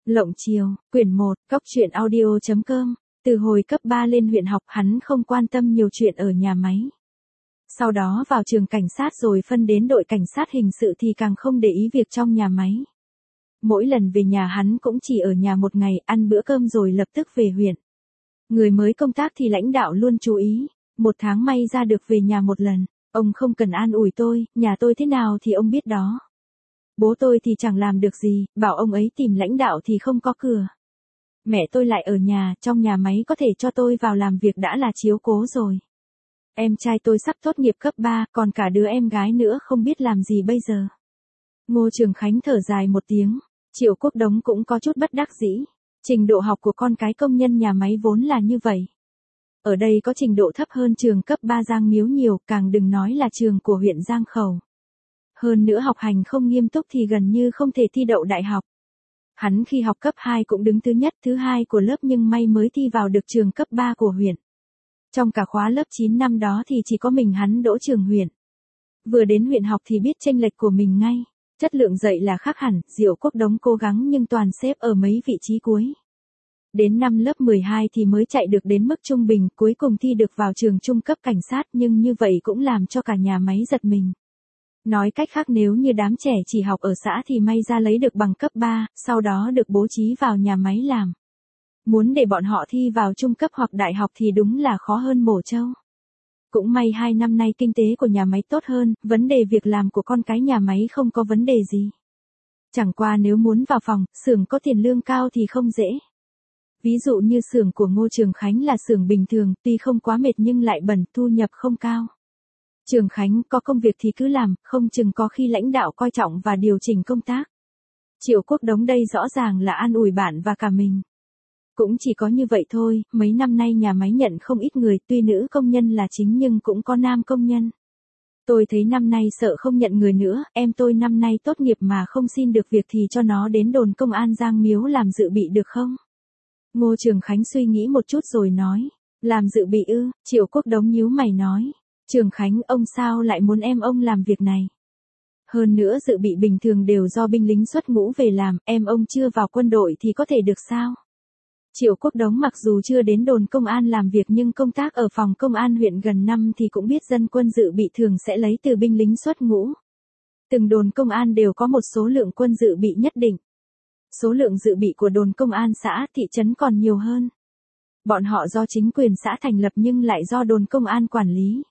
Lộng Chiều, quyển 1, Cóc truyện audio.com. Từ hồi cấp 3 lên huyện học hắn không quan tâm nhiều chuyện ở nhà máy. Sau đó vào trường cảnh sát rồi phân đến đội cảnh sát hình sự thì càng không để ý việc trong nhà máy. Mỗi lần về nhà hắn cũng chỉ ở nhà một ngày, ăn bữa cơm rồi lập tức về huyện. Người mới công tác thì lãnh đạo luôn chú ý, một tháng may ra được về nhà một lần. Ông không cần an ủi tôi, nhà tôi thế nào thì ông biết đó. Bố tôi thì chẳng làm được gì, bảo ông ấy tìm lãnh đạo thì không có cửa. Mẹ tôi lại ở nhà, trong nhà máy có thể cho tôi vào làm việc đã là chiếu cố rồi. Em trai tôi sắp tốt nghiệp cấp 3, còn cả đứa em gái nữa không biết làm gì bây giờ. Ngô Trường Khánh thở dài một tiếng, Triệu Quốc Đống cũng có chút bất đắc dĩ. Trình độ học của con cái công nhân nhà máy vốn là như vậy. Ở đây có trình độ thấp hơn trường cấp 3 Giang Miếu nhiều, càng đừng nói là trường của huyện Giang Khẩu. Hơn nữa học hành không nghiêm túc thì gần như không thể thi đậu đại học. Hắn khi học cấp 2 cũng đứng thứ nhất, thứ hai của lớp nhưng may mới thi vào được trường cấp 3 của huyện. Trong cả khóa lớp 9 năm đó thì chỉ có mình hắn đỗ trường huyện. Vừa đến huyện học thì biết chênh lệch của mình ngay. Chất lượng dạy là khác hẳn, Diệu Quốc Đống cố gắng nhưng toàn xếp ở mấy vị trí cuối. Đến năm lớp 12 thì mới chạy được đến mức trung bình, cuối cùng thi được vào trường trung cấp cảnh sát, nhưng như vậy cũng làm cho cả nhà máy giật mình. Nói cách khác nếu như đám trẻ chỉ học ở xã thì may ra lấy được bằng cấp 3, sau đó được bố trí vào nhà máy làm. Muốn để bọn họ thi vào trung cấp hoặc đại học thì đúng là khó hơn mổ trâu. Cũng may 2 năm nay kinh tế của nhà máy tốt hơn, vấn đề việc làm của con cái nhà máy không có vấn đề gì. Chẳng qua nếu muốn vào phòng, xưởng có tiền lương cao thì không dễ. Ví dụ như xưởng của Ngô Trường Khánh là xưởng bình thường, tuy không quá mệt nhưng lại bẩn, thu nhập không cao. Trường Khánh có công việc thì cứ làm, không chừng có khi lãnh đạo coi trọng và điều chỉnh công tác. Triệu Quốc Đống đây rõ ràng là an ủi bạn và cả mình. Cũng chỉ có như vậy thôi, mấy năm nay nhà máy nhận không ít người, tuy nữ công nhân là chính nhưng cũng có nam công nhân. Tôi thấy năm nay sợ không nhận người nữa, em tôi năm nay tốt nghiệp mà không xin được việc thì cho nó đến đồn công an Giang Miếu làm dự bị được không? Ngô Trường Khánh suy nghĩ một chút rồi nói, làm dự bị ư? Triệu Quốc Đống nhíu mày nói, Trường Khánh ông sao lại muốn em ông làm việc này? Hơn nữa dự bị bình thường đều do binh lính xuất ngũ về làm, em ông chưa vào quân đội thì có thể được sao? Triệu Quốc Đống mặc dù chưa đến đồn công an làm việc nhưng công tác ở phòng công an huyện gần năm thì cũng biết dân quân dự bị thường sẽ lấy từ binh lính xuất ngũ. Từng đồn công an đều có một số lượng quân dự bị nhất định. Số lượng dự bị của đồn công an xã, thị trấn còn nhiều hơn. Bọn họ do chính quyền xã thành lập nhưng lại do đồn công an quản lý.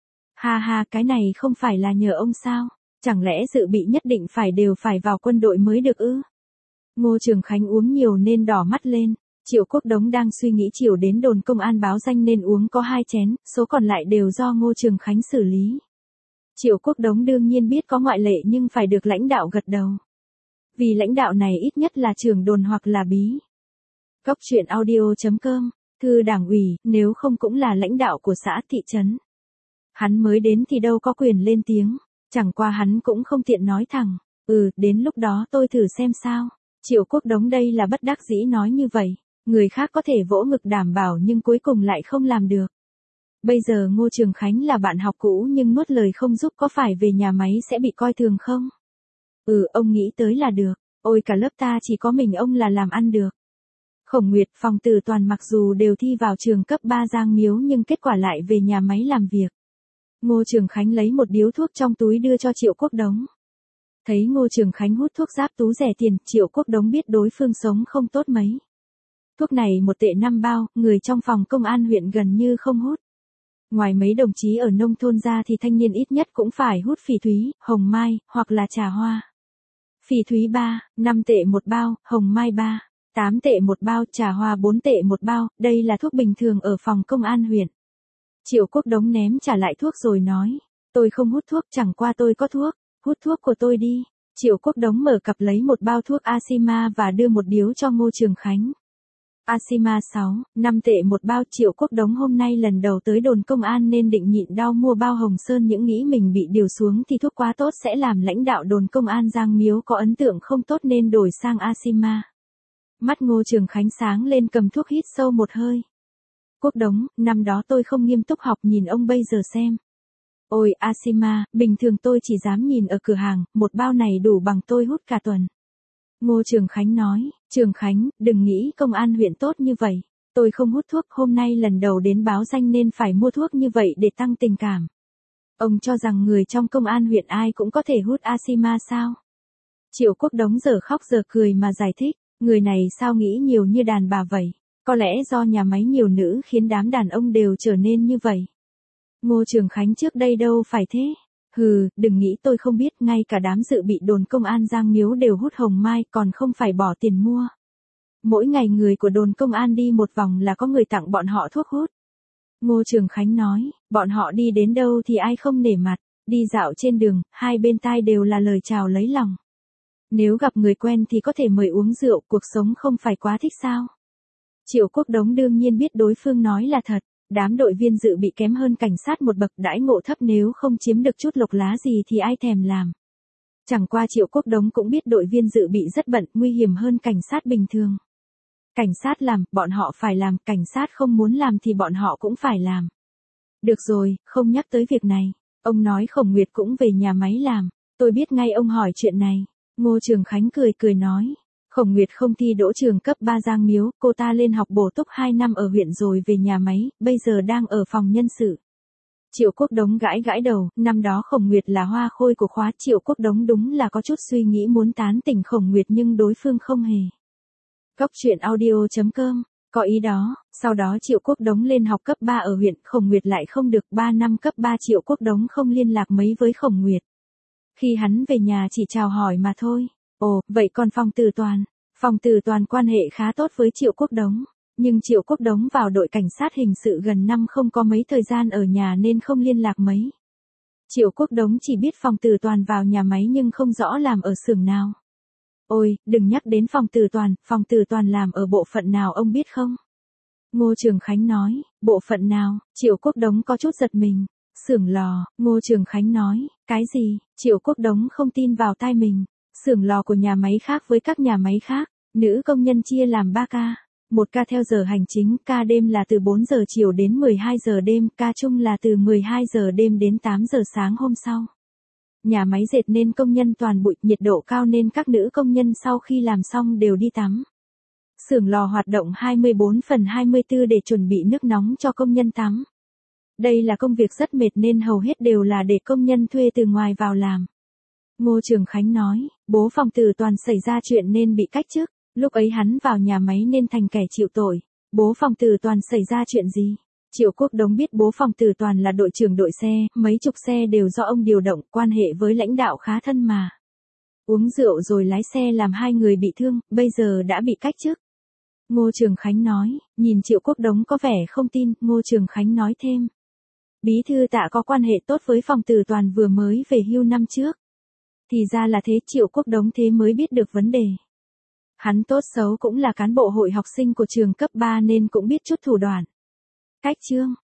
Ha ha, cái này không phải là nhờ ông sao? Chẳng lẽ dự bị nhất định đều phải vào quân đội mới được ư? Ngô Trường Khánh uống nhiều nên đỏ mắt lên. Triệu Quốc Đống đang suy nghĩ chiều đến đồn công an báo danh nên uống có 2 chén, số còn lại đều do Ngô Trường Khánh xử lý. Triệu Quốc Đống đương nhiên biết có ngoại lệ nhưng phải được lãnh đạo gật đầu. Vì lãnh đạo này ít nhất là trưởng đồn hoặc là bí. Cóc truyện audio.com, thư đảng ủy, nếu không cũng là lãnh đạo của xã thị trấn. Hắn mới đến thì đâu có quyền lên tiếng, chẳng qua hắn cũng không tiện nói thẳng, đến lúc đó tôi thử xem sao. Triệu Quốc Đống đây là bất đắc dĩ nói như vậy, người khác có thể vỗ ngực đảm bảo nhưng cuối cùng lại không làm được. Bây giờ Ngô Trường Khánh là bạn học cũ nhưng nuốt lời không giúp có phải về nhà máy sẽ bị coi thường không? Ông nghĩ tới là được, ôi cả lớp ta chỉ có mình ông là làm ăn được. Khổng Nguyệt, Phòng Tử Toàn mặc dù đều thi vào trường cấp 3 Giang Miếu nhưng kết quả lại về nhà máy làm việc. Ngô Trường Khánh lấy một điếu thuốc trong túi đưa cho Triệu Quốc Đống. Thấy Ngô Trường Khánh hút thuốc giáp tú rẻ tiền, Triệu Quốc Đống biết đối phương sống không tốt mấy. Thuốc này 1 tệ 5 bao, người trong phòng công an huyện gần như không hút. Ngoài mấy đồng chí ở nông thôn ra thì thanh niên ít nhất cũng phải hút phỉ thúy, hồng mai, hoặc là trà hoa. Phỉ thúy 3, 5 tệ 1 bao, hồng mai 3, 8 tệ 1 bao, trà hoa 4 tệ 1 bao, đây là thuốc bình thường ở phòng công an huyện. Triệu Quốc Đống ném trả lại thuốc rồi nói, tôi không hút thuốc, chẳng qua tôi có thuốc, hút thuốc của tôi đi. Triệu Quốc Đống mở cặp lấy một bao thuốc Asima và đưa một điếu cho Ngô Trường Khánh. Asima 6, 5 tệ 1 bao. Triệu Quốc Đống hôm nay lần đầu tới đồn công an nên định nhịn đau mua bao Hồng Sơn, những nghĩ mình bị điều xuống thì thuốc quá tốt sẽ làm lãnh đạo đồn công an Giang Miếu có ấn tượng không tốt nên đổi sang Asima. Mắt Ngô Trường Khánh sáng lên cầm thuốc hít sâu một hơi. Quốc Đống, năm đó tôi không nghiêm túc học, nhìn ông bây giờ xem. Ôi Asima, bình thường tôi chỉ dám nhìn ở cửa hàng, một bao này đủ bằng tôi hút cả tuần. Ngô Trường Khánh nói, Trường Khánh, đừng nghĩ công an huyện tốt như vậy. Tôi không hút thuốc, hôm nay lần đầu đến báo danh nên phải mua thuốc như vậy để tăng tình cảm. Ông cho rằng người trong công an huyện ai cũng có thể hút Asima sao? Triệu Quốc Đống giờ khóc giờ cười mà giải thích, người này sao nghĩ nhiều như đàn bà vậy? Có lẽ do nhà máy nhiều nữ khiến đám đàn ông đều trở nên như vậy. Ngô Trường Khánh trước đây đâu phải thế. Hừ, đừng nghĩ tôi không biết, ngay cả đám dự bị đồn công an Giang Miếu đều hút hồng mai còn không phải bỏ tiền mua. Mỗi ngày người của đồn công an đi một vòng là có người tặng bọn họ thuốc hút. Ngô Trường Khánh nói, bọn họ đi đến đâu thì ai không nể mặt, đi dạo trên đường, hai bên tai đều là lời chào lấy lòng. Nếu gặp người quen thì có thể mời uống rượu, cuộc sống không phải quá thích sao? Triệu Quốc Đống đương nhiên biết đối phương nói là thật, đám đội viên dự bị kém hơn cảnh sát một bậc, đãi ngộ thấp, nếu không chiếm được chút lộc lá gì thì ai thèm làm. Chẳng qua Triệu Quốc Đống cũng biết đội viên dự bị rất bận, nguy hiểm hơn cảnh sát bình thường. Cảnh sát làm, bọn họ phải làm, cảnh sát không muốn làm thì bọn họ cũng phải làm. Được rồi, không nhắc tới việc này. Ông nói Khổng Nguyệt cũng về nhà máy làm. Tôi biết ngay ông hỏi chuyện này. Ngô Trường Khánh cười cười nói. Khổng Nguyệt không thi đỗ trường cấp 3 Giang Miếu, cô ta lên học bổ túc 2 năm ở huyện rồi về nhà máy, bây giờ đang ở phòng nhân sự. Triệu Quốc Đống gãi gãi đầu, năm đó Khổng Nguyệt là hoa khôi của khóa. Triệu Quốc Đống đúng là có chút suy nghĩ muốn tán tỉnh Khổng Nguyệt nhưng đối phương không hề. Góc truyện audio.com, có ý đó, sau đó Triệu Quốc Đống lên học cấp 3 ở huyện, Khổng Nguyệt lại không được 3 năm cấp 3, Triệu Quốc Đống không liên lạc mấy với Khổng Nguyệt. Khi hắn về nhà chỉ chào hỏi mà thôi. Ồ, vậy còn Phong Từ Toàn quan hệ khá tốt với Triệu Quốc Đống, nhưng Triệu Quốc Đống vào đội cảnh sát hình sự gần năm không có mấy thời gian ở nhà nên không liên lạc mấy. Triệu Quốc Đống chỉ biết Phong Từ Toàn vào nhà máy nhưng không rõ làm ở xưởng nào. Ôi, đừng nhắc đến Phong Từ Toàn làm ở bộ phận nào ông biết không? Ngô Trường Khánh nói, bộ phận nào? Triệu Quốc Đống có chút giật mình. Xưởng lò, Ngô Trường Khánh nói, cái gì? Triệu Quốc Đống không tin vào tai mình. Xưởng lò của nhà máy khác với các nhà máy khác, nữ công nhân chia làm 3 ca. Một ca theo giờ hành chính, ca đêm là từ 4 giờ chiều đến 12 giờ đêm, ca chung là từ 12 giờ đêm đến 8 giờ sáng hôm sau. Nhà máy dệt nên công nhân toàn bụi, nhiệt độ cao nên các nữ công nhân sau khi làm xong đều đi tắm. Xưởng lò hoạt động 24/24 để chuẩn bị nước nóng cho công nhân tắm. Đây là công việc rất mệt nên hầu hết đều là để công nhân thuê từ ngoài vào làm. Ngô Trường Khánh nói, bố Phong Từ Toàn xảy ra chuyện nên bị cách chức, lúc ấy hắn vào nhà máy nên thành kẻ chịu tội. Bố Phong Từ Toàn xảy ra chuyện gì? Triệu Quốc Đống biết bố Phong Từ Toàn là đội trưởng đội xe, mấy chục xe đều do ông điều động, quan hệ với lãnh đạo khá thân mà. Uống rượu rồi lái xe làm 2 người bị thương, bây giờ đã bị cách chức. Ngô Trường Khánh nói, nhìn Triệu Quốc Đống có vẻ không tin, Ngô Trường Khánh nói thêm. Bí thư Tạ có quan hệ tốt với Phong Từ Toàn vừa mới về hưu năm trước. Thì ra là thế, Triệu Quốc Đống thế mới biết được vấn đề. Hắn tốt xấu cũng là cán bộ hội học sinh của trường cấp 3 nên cũng biết chút thủ đoạn. Cách chương